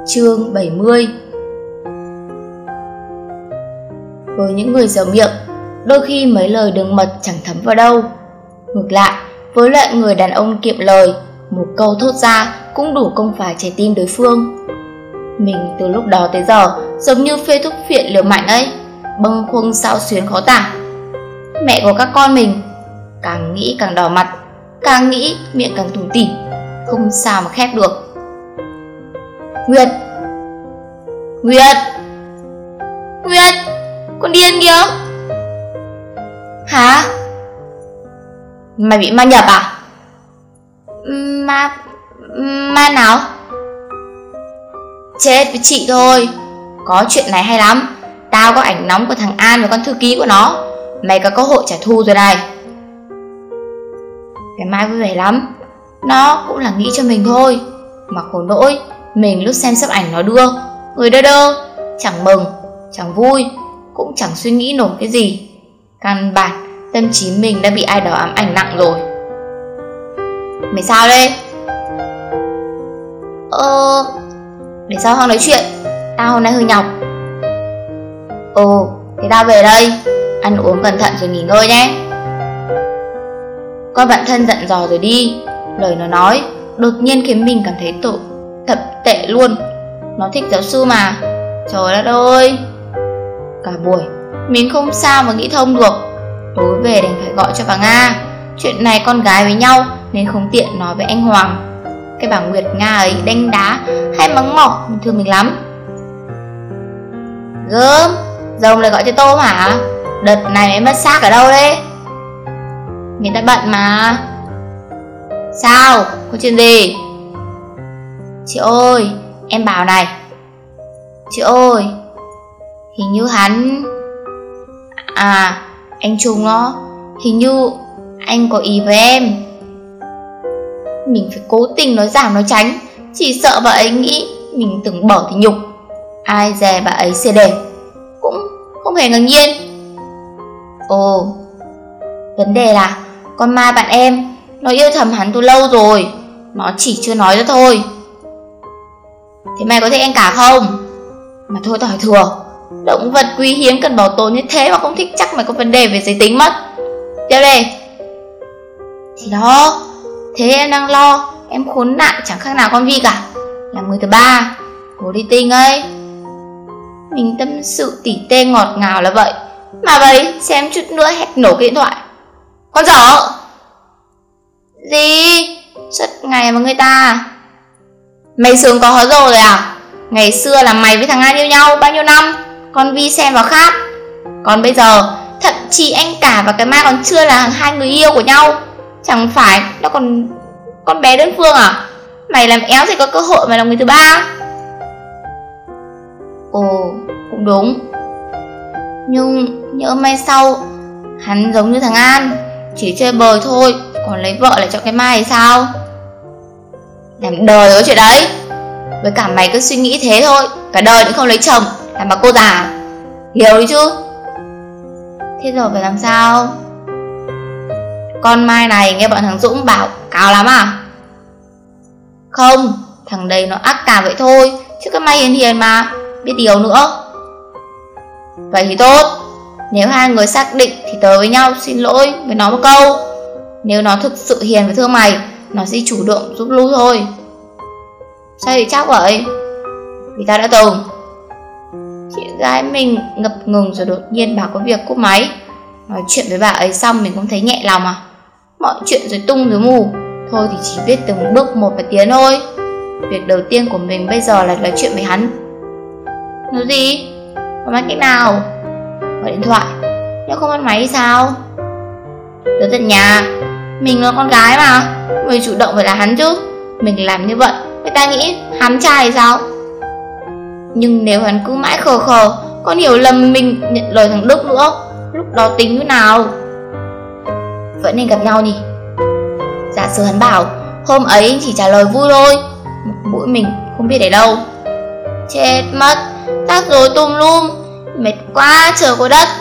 Chương 70. Với những người dẻo miệng, đôi khi mấy lời đường mật chẳng thấm vào đâu. Ngược lại, với loại người đàn ông kiệm lời, một câu thốt ra cũng đủ công phá trái tim đối phương. Mình từ lúc đó tới giờ giống như phê thuốc phiện liều mạnh ấy, bâng khuâng xao xuyến khó tả. Mẹ của các con mình, càng nghĩ càng đỏ mặt, càng nghĩ miệng càng tủm tỉm, không sao mà khép được. Nguyệt! Nguyệt! Nguyệt! Con điên kìa! Hả? Mày bị ma nhập à? Ma nào? Chết với chị thôi. Có chuyện này hay lắm. Tao có ảnh nóng của thằng An và con thư ký của nó. Mày có cơ hội trả thù rồi này. Cái Mai vui vẻ lắm. Nó cũng là nghĩ cho mình thôi. Mà khổ nỗi, mình lúc xem sắp ảnh nó đưa, người đơ đơ, chẳng mừng, chẳng vui, cũng chẳng suy nghĩ nổi cái gì. Căn bản tâm trí mình đã bị ai đó ám ảnh nặng rồi. Mày sao đây? Để sau Hằng nói chuyện. Tao hôm nay hơi nhọc. Thế tao về đây. Ăn uống cẩn thận rồi nghỉ ngơi nhé. Con bạn thân dặn dò rồi đi. Lời nó nói đột nhiên khiến mình cảm thấy thật tệ luôn. Nó thích giáo sư mà. Trời đất ơi. Cả buổi mình không sao mà nghĩ thông được. Tối về đành phải gọi cho bà Nga. Chuyện này con gái với nhau nên không tiện nói với anh Hoàng. Cái bà Nguyệt Nga ấy đánh đá hay mắng mỏ thương mình lắm. Gớm, Rồng lại gọi cho Tôm hả? Đợt này mày mất xác ở đâu đấy? Người ta bận mà. Sao? Có chuyện gì? Chị ơi, em bảo này. Chị ơi, hình như hắn... anh Trung đó. Hình như anh có ý với em. Mình phải cố tình nói giảm nói tránh, chỉ sợ bà ấy nghĩ mình tưởng bở thì nhục. Ai dè bà ấy xề đề, cũng không hề ngạc nhiên. Vấn đề là con Mai bạn em, nó yêu thầm hắn từ lâu rồi. Nó chỉ chưa nói ra thôi. Thế mày có thích anh cả không? Mà thôi tao hỏi thừa, động vật quý hiếm cần bảo tồn như thế mà không thích chắc mày có vấn đề về giới tính mất. Tiếp đây. Thì đó, thế em đang lo em khốn nạn chẳng khác nào con Vi cả. Là người thứ ba, cố đi tinh ấy. Mình tâm sự tỉ tê ngọt ngào là vậy, mà vậy xem chút nữa hét nổ cái điện thoại. Con dở. Gì? Suốt ngày mà người ta. Mày sướng có hó rồi à? Ngày xưa là mày với thằng An yêu nhau bao nhiêu năm, con Vi xem vào khác. Còn bây giờ thậm chí anh cả và cái Mai còn chưa là hai người yêu của nhau. Chẳng phải nó còn con bé đơn phương à? Mày làm éo thì có cơ hội mà là người thứ ba. Cũng đúng. Nhưng nhỡ mai sau hắn giống như thằng An, chỉ chơi bời thôi, còn lấy vợ lại cho cái Mai thì sao? Làm đời có chuyện đấy. Với cả mày cứ suy nghĩ thế thôi, cả đời cũng không lấy chồng, làm bà cô già. Liều đi chứ. Thế rồi phải làm sao? Con Mai này nghe bọn thằng Dũng bảo cao lắm à? Không, thằng đây nó ác cảm vậy thôi, chứ cái Mai hiền hiền mà, biết điều nữa. Vậy thì tốt. Nếu hai người xác định thì tới với nhau xin lỗi với nó một câu. Nếu nó thực sự hiền và thương mày, nó sẽ chủ động giúp Lu thôi. Sao thì chắc vậy? Vì ta đã từng. Chị gái mình ngập ngừng rồi đột nhiên bảo có việc cúp máy. Nói chuyện với bà ấy xong mình cũng thấy nhẹ lòng à. Mọi chuyện rồi tung rồi mù. Thôi thì chỉ biết từng bước một và tiến thôi. Việc đầu tiên của mình bây giờ là nói chuyện với hắn. Nói gì? Có máy cách nào? Gọi điện thoại. Nếu không bắt máy thì sao? Tới tận nhà. Mình là con gái mà, người chủ động phải là hắn chứ. Mình làm như vậy người ta nghĩ hắn trai thì sao? Nhưng nếu hắn cứ mãi khờ khờ, còn hiểu lầm mình nhận lời thằng Đức nữa, lúc đó tính thế nào? Vẫn nên gặp nhau nhỉ? Giả sử hắn bảo hôm ấy chỉ trả lời vui thôi, mũi mình không biết để đâu. Chết mất, tắt rồi tùm lum. Mệt quá trời có đất.